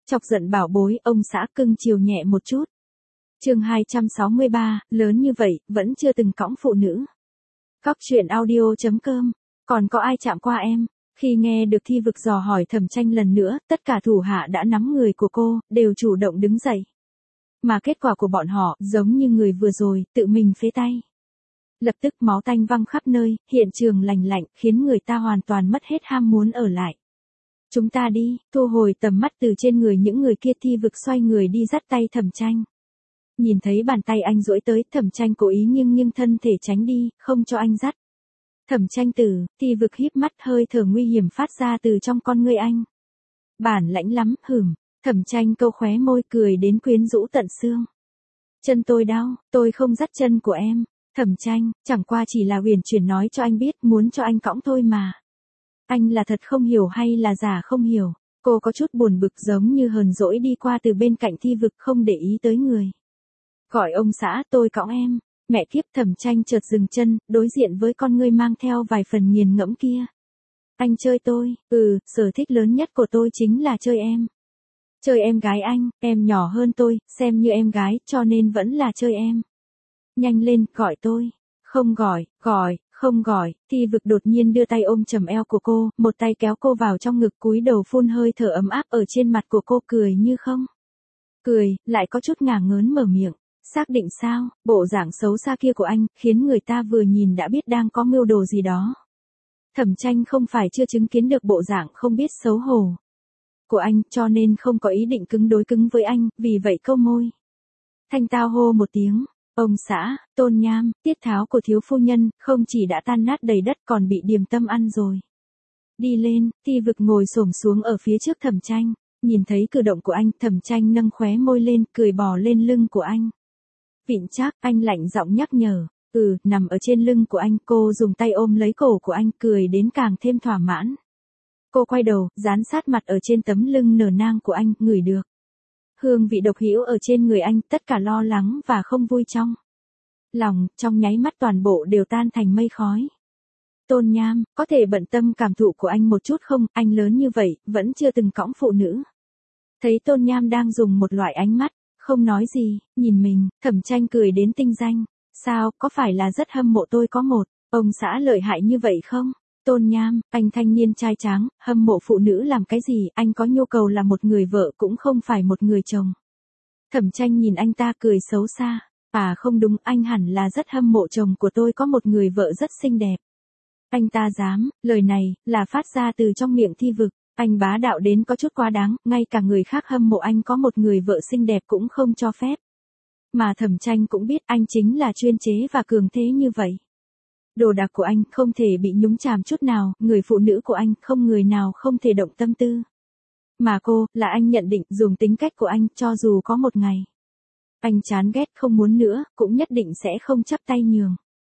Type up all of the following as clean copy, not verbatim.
Chọc giận bảo bối, ông xã cưng chiều nhẹ một chút. Chương 263, lớn như vậy, vẫn chưa từng cõng phụ nữ. Cóc truyện audio.com, còn có ai chạm qua em? Khi nghe được Thi Vực dò hỏi Thẩm Tranh lần nữa, tất cả thủ hạ đã nắm người của cô, đều chủ động đứng dậy. Mà kết quả của bọn họ, giống như người vừa rồi, tự mình phế tay. Lập tức máu tanh văng khắp nơi, hiện trường lành lạnh, khiến người ta hoàn toàn mất hết ham muốn ở lại. Chúng ta đi, thu hồi tầm mắt từ trên người những người kia. Thi Vực xoay người đi dắt tay Thẩm Tranh. Nhìn thấy bàn tay anh duỗi tới, Thẩm Tranh cố ý nghiêng thân thể tránh đi, không cho anh dắt. Thẩm Tranh tử, Thi Vực híp mắt, hơi thở nguy hiểm phát ra từ trong con ngươi anh. Bản lãnh lắm, hửm. Thẩm Tranh câu khóe môi, cười đến quyến rũ tận xương. Chân tôi đau, tôi không dắt chân của em. Thẩm Tranh, chẳng qua chỉ là huyền chuyển nói cho anh biết, muốn cho anh cõng thôi mà. Anh là thật không hiểu hay là giả không hiểu? Cô có chút buồn bực, giống như hờn dỗi đi qua từ bên cạnh Thi Vực, không để ý tới người. Gọi ông xã, tôi cõng em. Mẹ kiếp. Thẩm Tranh chợt dừng chân, đối diện với con ngươi mang theo vài phần nghiền ngẫm kia. Anh chơi tôi? Sở thích lớn nhất của tôi chính là chơi em. Chơi em gái anh, em nhỏ hơn tôi, xem như em gái, cho nên vẫn là chơi em. Nhanh lên, gọi tôi. Không gọi, không gọi. Thi Vực đột nhiên đưa tay ôm chầm eo của cô, một tay kéo cô vào trong ngực, cúi đầu phun hơi thở ấm áp ở trên mặt của cô, cười như không. Cười, lại có chút ngả ngớn mở miệng. Xác định sao? Bộ dạng xấu xa kia của anh, khiến người ta vừa nhìn đã biết đang có mưu đồ gì đó. Thẩm Tranh không phải chưa chứng kiến được bộ dạng không biết xấu hổ của anh, cho nên không có ý định cứng đối cứng với anh, vì vậy câu môi. Thanh tao hô một tiếng. Ông xã, Tôn Nham, tiết tháo của thiếu phu nhân, không chỉ đã tan nát đầy đất còn bị điềm tâm ăn rồi. Đi lên. Thi Vực ngồi xổm xuống ở phía trước Thẩm Tranh, nhìn thấy cử động của anh, Thẩm Tranh nâng khóe môi lên, cười bò lên lưng của anh. Vịn chắc, anh lạnh giọng nhắc nhở. Nằm ở trên lưng của anh. Cô dùng tay ôm lấy cổ của anh, cười đến càng thêm thỏa mãn. Cô quay đầu, dán sát mặt ở trên tấm lưng nở nang của anh, ngửi được hương vị độc hữu ở trên người anh, tất cả lo lắng và không vui trong lòng, trong nháy mắt toàn bộ đều tan thành mây khói. Tôn Nham, có thể bận tâm cảm thụ của anh một chút không? Anh lớn như vậy, vẫn chưa từng cõng phụ nữ. Thấy Tôn Nham đang dùng một loại ánh mắt, không nói gì, nhìn mình, Thẩm Tranh cười đến tinh danh. Sao, có phải là rất hâm mộ tôi có một ông xã lợi hại như vậy không? Tôn Nham, anh thanh niên trai tráng, hâm mộ phụ nữ làm cái gì? Anh có nhu cầu là một người vợ cũng không phải một người chồng. Thẩm Tranh nhìn anh ta cười xấu xa. À không đúng, anh hẳn là rất hâm mộ chồng của tôi có một người vợ rất xinh đẹp. Anh ta dám, lời này, là phát ra từ trong miệng Thi Vực. Anh bá đạo đến có chút quá đáng, ngay cả người khác hâm mộ anh có một người vợ xinh đẹp cũng không cho phép. Mà Thẩm Tranh cũng biết anh chính là chuyên chế và cường thế như vậy. Đồ đạc của anh không thể bị nhúng chàm chút nào, người phụ nữ của anh không người nào không thể động tâm tư. Mà cô, là anh nhận định, dùng tính cách của anh, cho dù có một ngày anh chán ghét không muốn nữa, cũng nhất định sẽ không chắp tay nhường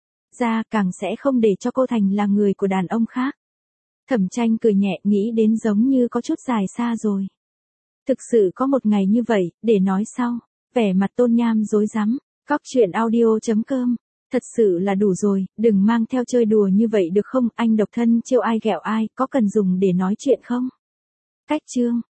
ra, càng sẽ không để cho cô thành là người của đàn ông khác. Thẩm Tranh cười nhẹ, nghĩ đến giống như có chút dài xa rồi. Thực sự có một ngày như vậy, để nói sau. Vẻ mặt Tôn Nham rối rắm. Cóc truyện audio.com. Thật sự là đủ rồi, đừng mang theo chơi đùa như vậy được không? Anh độc thân trêu ai ghẹo ai, có cần dùng để nói chuyện không? Cách chương.